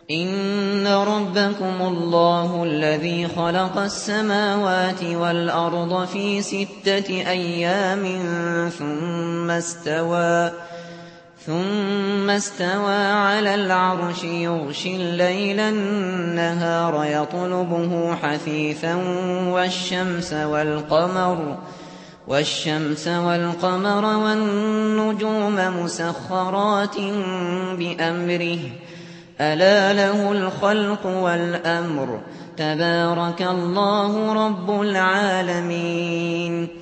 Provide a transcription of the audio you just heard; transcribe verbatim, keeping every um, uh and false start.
إِنَّ رَبَّكُمُ اللَّهُ الَّذِي خَلَقَ السَّمَاوَاتِ وَالْأَرْضَ فِي سِتَّةِ أَيَّامٍ ثُمَّ اسْتَوَىٰ ثُمَّ اسْتَوَىٰ عَلَى الْعَرْشِ يُغْشِي اللَّيْلَ النَّهَارَ يَطْلُبُهُ حَثِيثًا وَالشَّمْسَ وَالْقَمَرَ وَالشَّمْسَ وَالْقَمَرَ وَالنُّجُومَ مُسَخَّرَاتٍ بِأَمْرِهِ ۗ أَلَا لَهُ الْخَلْقُ وَالْأَمْرُ ۗ تَبَارَكَ اللَّهُ رَبُّ الْعَالَمِينَ